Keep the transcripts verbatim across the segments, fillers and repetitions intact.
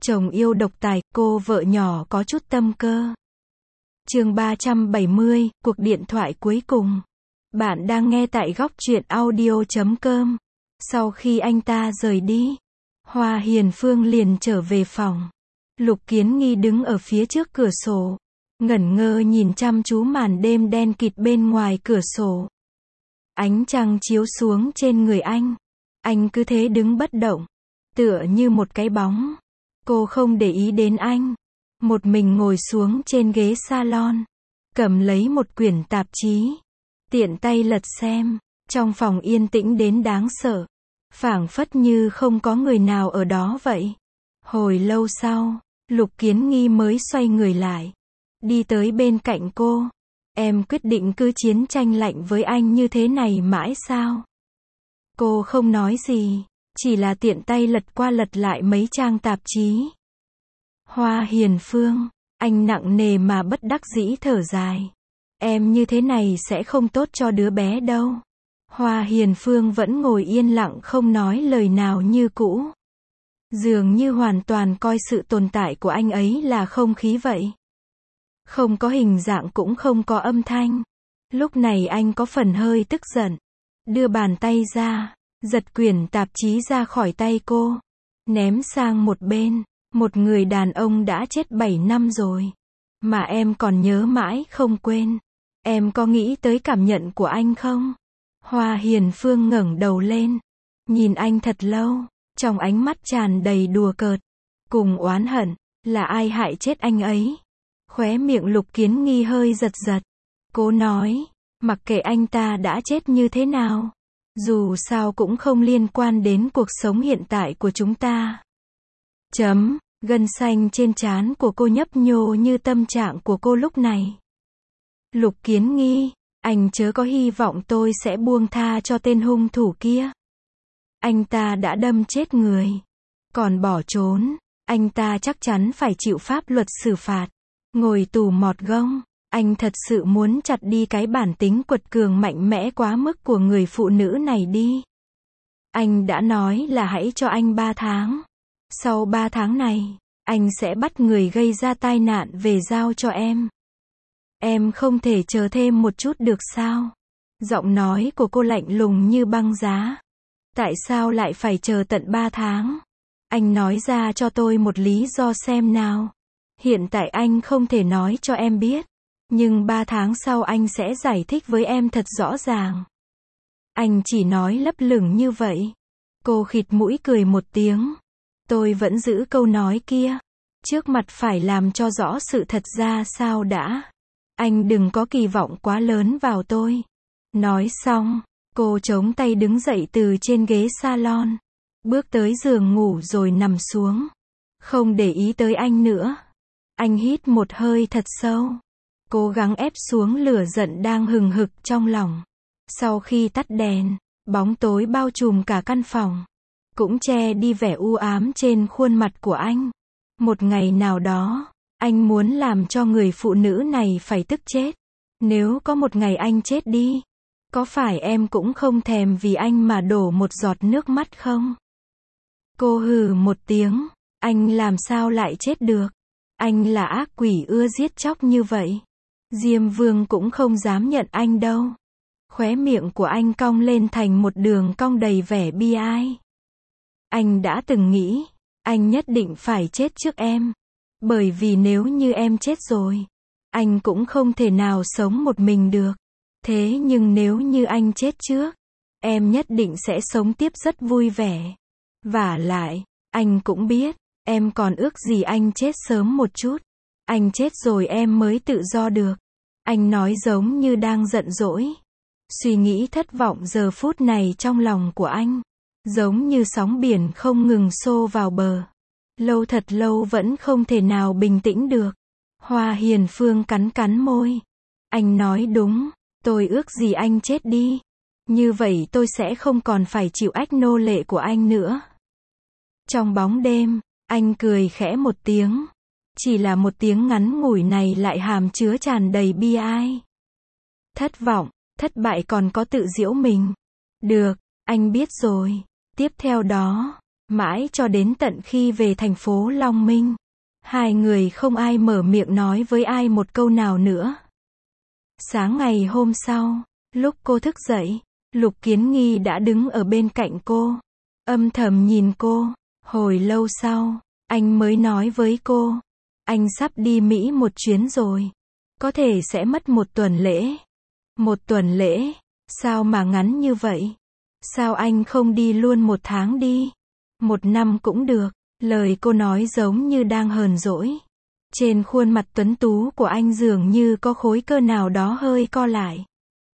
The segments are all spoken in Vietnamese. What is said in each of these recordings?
Chồng yêu độc tài, cô vợ nhỏ có chút tâm cơ. Chương ba trăm bảy mươi, cuộc điện thoại cuối cùng. Bạn đang nghe tại góc truyện audio chấm com. Sau khi anh ta rời đi, Hoa Hiền Phương liền trở về phòng. Lục Kiến Nghi đứng ở phía trước cửa sổ, ngẩn ngơ nhìn chăm chú màn đêm đen kịt bên ngoài cửa sổ. Ánh trăng chiếu xuống trên người anh. Anh cứ thế đứng bất động, tựa như một cái bóng. Cô không để ý đến anh, một mình ngồi xuống trên ghế salon, cầm lấy một quyển tạp chí, tiện tay lật xem. Trong phòng yên tĩnh đến đáng sợ, phảng phất như không có người nào ở đó vậy. Hồi lâu sau, Lục Kiến Nghi mới xoay người lại, đi tới bên cạnh cô. Em quyết định cứ chiến tranh lạnh với anh như thế này mãi sao? Cô không nói gì, chỉ là tiện tay lật qua lật lại mấy trang tạp chí. Hoa Hiền Phương, anh nặng nề mà bất đắc dĩ thở dài. Em như thế này sẽ không tốt cho đứa bé đâu. Hoa Hiền Phương vẫn ngồi yên lặng không nói lời nào như cũ. Dường như hoàn toàn coi sự tồn tại của anh ấy là không khí vậy. Không có hình dạng cũng không có âm thanh. Lúc này anh có phần hơi tức giận, đưa bàn tay ra, giật quyển tạp chí ra khỏi tay cô, ném sang một bên. Một người đàn ông đã chết bảy năm rồi, mà em còn nhớ mãi không quên. Em có nghĩ tới cảm nhận của anh không? Hoa Hiền Phương ngẩng đầu lên, nhìn anh thật lâu, trong ánh mắt tràn đầy đùa cợt, cùng oán hận. Là ai hại chết anh ấy? Khóe miệng Lục Kiến Nghi hơi giật giật. Cô nói, mặc kệ anh ta đã chết như thế nào, dù sao cũng không liên quan đến cuộc sống hiện tại của chúng ta. Chấm, gân xanh trên trán của cô nhấp nhô như tâm trạng của cô lúc này. Lục Kiến Nghi, anh chớ có hy vọng tôi sẽ buông tha cho tên hung thủ kia. Anh ta đã đâm chết người, còn bỏ trốn, anh ta chắc chắn phải chịu pháp luật xử phạt, ngồi tù mọt gông. Anh thật sự muốn chặt đi cái bản tính quật cường mạnh mẽ quá mức của người phụ nữ này đi. Anh đã nói là hãy cho anh ba tháng. Sau ba tháng này, anh sẽ bắt người gây ra tai nạn về giao cho em. Em không thể chờ thêm một chút được sao? Giọng nói của cô lạnh lùng như băng giá. Tại sao lại phải chờ tận ba tháng? Anh nói ra cho tôi một lý do xem nào. Hiện tại anh không thể nói cho em biết, nhưng ba tháng sau anh sẽ giải thích với em thật rõ ràng. Anh chỉ nói lấp lửng như vậy. Cô khịt mũi cười một tiếng. Tôi vẫn giữ câu nói kia. Trước mặt phải làm cho rõ sự thật ra sao đã. Anh đừng có kỳ vọng quá lớn vào tôi. Nói xong, cô chống tay đứng dậy từ trên ghế salon, bước tới giường ngủ rồi nằm xuống. Không để ý tới anh nữa. Anh hít một hơi thật sâu, cố gắng ép xuống lửa giận đang hừng hực trong lòng. Sau khi tắt đèn, bóng tối bao trùm cả căn phòng, cũng che đi vẻ u ám trên khuôn mặt của anh. Một ngày nào đó, anh muốn làm cho người phụ nữ này phải tức chết. Nếu có một ngày anh chết đi, có phải em cũng không thèm vì anh mà đổ một giọt nước mắt không? Cô hừ một tiếng, anh làm sao lại chết được? Anh là ác quỷ ưa giết chóc như vậy. Diêm Vương cũng không dám nhận anh đâu. Khóe miệng của anh cong lên thành một đường cong đầy vẻ bi ai. Anh đã từng nghĩ, anh nhất định phải chết trước em. Bởi vì nếu như em chết rồi, anh cũng không thể nào sống một mình được. Thế nhưng nếu như anh chết trước, em nhất định sẽ sống tiếp rất vui vẻ. Vả lại, anh cũng biết, em còn ước gì anh chết sớm một chút. Anh chết rồi em mới tự do được. Anh nói giống như đang giận dỗi. Suy nghĩ thất vọng giờ phút này trong lòng của anh, giống như sóng biển không ngừng xô vào bờ. Lâu thật lâu vẫn không thể nào bình tĩnh được. Hoa Hiền Phương cắn cắn môi. Anh nói đúng, tôi ước gì anh chết đi. Như vậy tôi sẽ không còn phải chịu ách nô lệ của anh nữa. Trong bóng đêm, anh cười khẽ một tiếng. Chỉ là một tiếng ngắn ngủi này lại hàm chứa tràn đầy bi ai. Thất vọng, thất bại còn có tự giễu mình. Được, anh biết rồi. Tiếp theo đó, Mãi cho đến tận khi về thành phố Long Minh, hai người không ai mở miệng nói với ai một câu nào nữa. Sáng ngày hôm sau, lúc cô thức dậy, Lục Kiến Nghi đã đứng ở bên cạnh cô, âm thầm nhìn cô. Hồi lâu sau, anh mới nói với cô, anh sắp đi Mỹ một chuyến rồi. Có thể sẽ mất một tuần lễ. Một tuần lễ? Sao mà ngắn như vậy? Sao anh không đi luôn một tháng đi? Một năm cũng được. Lời cô nói giống như đang hờn dỗi. Trên khuôn mặt tuấn tú của anh dường như có khối cơ nào đó hơi co lại.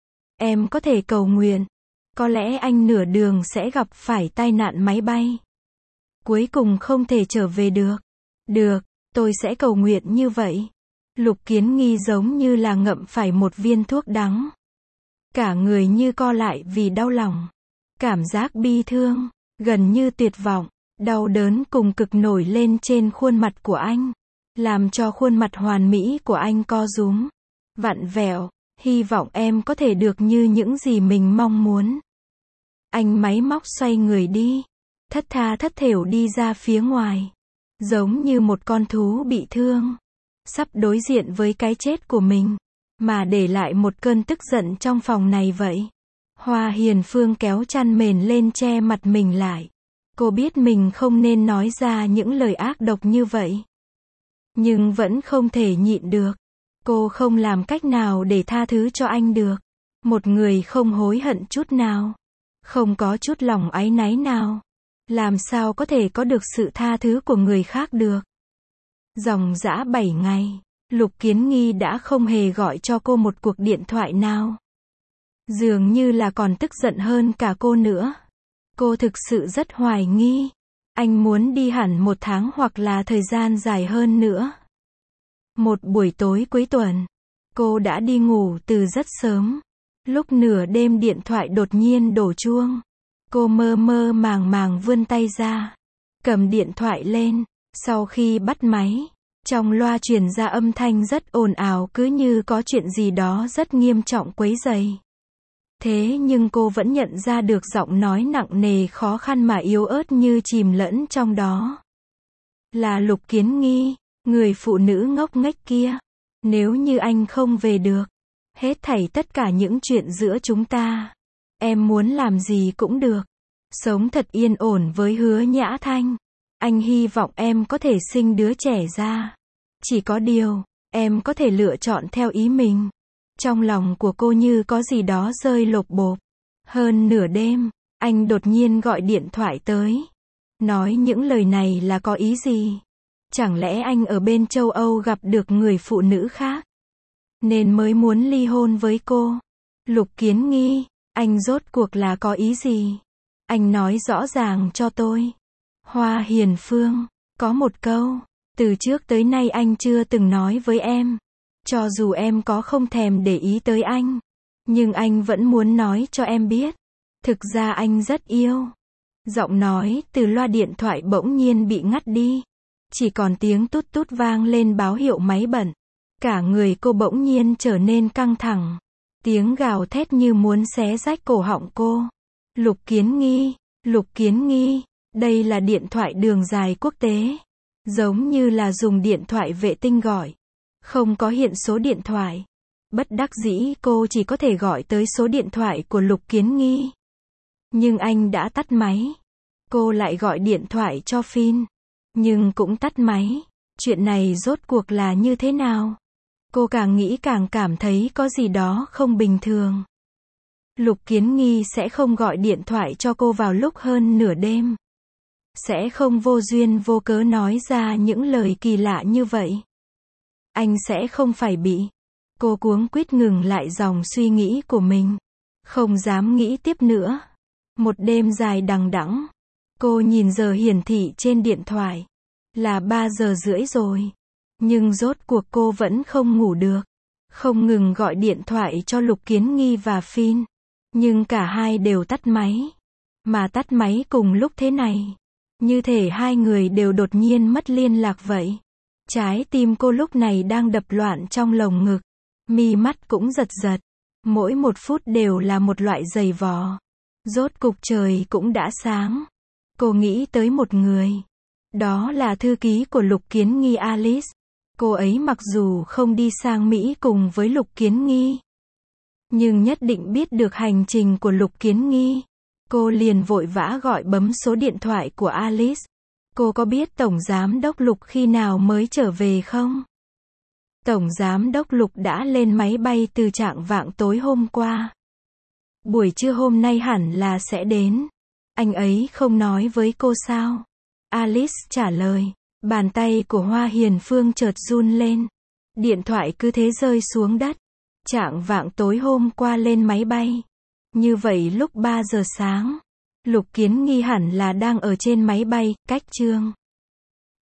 Em có thể cầu nguyện. Có lẽ anh nửa đường sẽ gặp phải tai nạn máy bay. Cuối cùng không thể trở về được. Được, tôi sẽ cầu nguyện như vậy. Lục Kiến Nghi giống như là ngậm phải một viên thuốc đắng. Cả người như co lại vì đau lòng. Cảm giác bi thương, gần như tuyệt vọng, đau đớn cùng cực nổi lên trên khuôn mặt của anh. Làm cho khuôn mặt hoàn mỹ của anh co rúm, vặn vẹo. Hy vọng em có thể được như những gì mình mong muốn. Anh máy móc xoay người đi. Thất tha thất thểu đi ra phía ngoài. Giống như một con thú bị thương. Sắp đối diện với cái chết của mình. Mà để lại một cơn tức giận trong phòng này vậy. Hoa Hiền Phương kéo chăn mền lên che mặt mình lại. Cô biết mình không nên nói ra những lời ác độc như vậy. Nhưng vẫn không thể nhịn được. Cô không làm cách nào để tha thứ cho anh được. Một người không hối hận chút nào. Không có chút lòng áy náy nào. Làm sao có thể có được sự tha thứ của người khác được. Dòng dã bảy ngày, Lục Kiến Nghi đã không hề gọi cho cô một cuộc điện thoại nào. Dường như là còn tức giận hơn cả cô nữa. Cô thực sự rất hoài nghi. Anh muốn đi hẳn một tháng hoặc là thời gian dài hơn nữa. Một buổi tối cuối tuần, cô đã đi ngủ từ rất sớm. Lúc nửa đêm điện thoại đột nhiên đổ chuông. Cô mơ mơ màng màng vươn tay ra, cầm điện thoại lên. Sau khi bắt máy, trong loa truyền ra âm thanh rất ồn ào, cứ như có chuyện gì đó rất nghiêm trọng quấy rầy. Thế nhưng cô vẫn nhận ra được giọng nói nặng nề khó khăn mà yếu ớt như chìm lẫn trong đó. Là Lục Kiến Nghi, người phụ nữ ngốc nghếch kia. Nếu như anh không về được, hết thảy tất cả những chuyện giữa chúng ta, em muốn làm gì cũng được. Sống thật yên ổn với Hứa Nhã Thanh. Anh hy vọng em có thể sinh đứa trẻ ra. Chỉ có điều, em có thể lựa chọn theo ý mình. Trong lòng của cô như có gì đó rơi lột bột. Hơn nửa đêm, anh đột nhiên gọi điện thoại tới. Nói những lời này là có ý gì? Chẳng lẽ anh ở bên châu Âu gặp được người phụ nữ khác, nên mới muốn ly hôn với cô? Lục Kiến Nghi, anh rốt cuộc là có ý gì? Anh nói rõ ràng cho tôi. Hoa Hiền Phương, có một câu, từ trước tới nay anh chưa từng nói với em. Cho dù em có không thèm để ý tới anh, nhưng anh vẫn muốn nói cho em biết. Thực ra anh rất yêu. Giọng nói từ loa điện thoại bỗng nhiên bị ngắt đi. Chỉ còn tiếng tút tút vang lên báo hiệu máy bận. Cả người cô bỗng nhiên trở nên căng thẳng. Tiếng gào thét như muốn xé rách cổ họng cô. Lục Kiến Nghi, Lục Kiến Nghi, đây là điện thoại đường dài quốc tế. Giống như là dùng điện thoại vệ tinh gọi. Không có hiện số điện thoại. Bất đắc dĩ cô chỉ có thể gọi tới số điện thoại của Lục Kiến Nghi. Nhưng anh đã tắt máy. Cô lại gọi điện thoại cho Phin. Nhưng cũng tắt máy. Chuyện này rốt cuộc là như thế nào? Cô càng nghĩ càng cảm thấy có gì đó không bình thường. Lục Kiến Nghi sẽ không gọi điện thoại cho cô vào lúc hơn nửa đêm. Sẽ không vô duyên vô cớ nói ra những lời kỳ lạ như vậy. Anh sẽ không phải bị. Cô cuống quýt ngừng lại dòng suy nghĩ của mình. Không dám nghĩ tiếp nữa. Một đêm dài đằng đẵng. Cô nhìn giờ hiển thị trên điện thoại. Là ba giờ rưỡi rồi. Nhưng rốt cuộc cô vẫn không ngủ được. Không ngừng gọi điện thoại cho Lục Kiến Nghi và Phin. Nhưng cả hai đều tắt máy. Mà tắt máy cùng lúc thế này. Như thể hai người đều đột nhiên mất liên lạc vậy. Trái tim cô lúc này đang đập loạn trong lồng ngực. Mi mắt cũng giật giật. Mỗi một phút đều là một loại giày vò. Rốt cục trời cũng đã sáng. Cô nghĩ tới một người. Đó là thư ký của Lục Kiến Nghi Alice. Cô ấy mặc dù không đi sang Mỹ cùng với Lục Kiến Nghi, nhưng nhất định biết được hành trình của Lục Kiến Nghi. Cô liền vội vã gọi bấm số điện thoại của Alice. Cô có biết Tổng Giám đốc Lục khi nào mới trở về không? Tổng Giám đốc Lục đã lên máy bay từ chạng vạng tối hôm qua. Buổi trưa hôm nay hẳn là sẽ đến. Anh ấy không nói với cô sao? Alice trả lời. Bàn tay của Hoa Hiền Phương chợt run lên. Điện thoại cứ thế rơi xuống đất. Chạng vạng tối hôm qua lên máy bay. Như vậy lúc ba giờ sáng, Lục Kiến Nghi hẳn là đang ở trên máy bay, cách Trương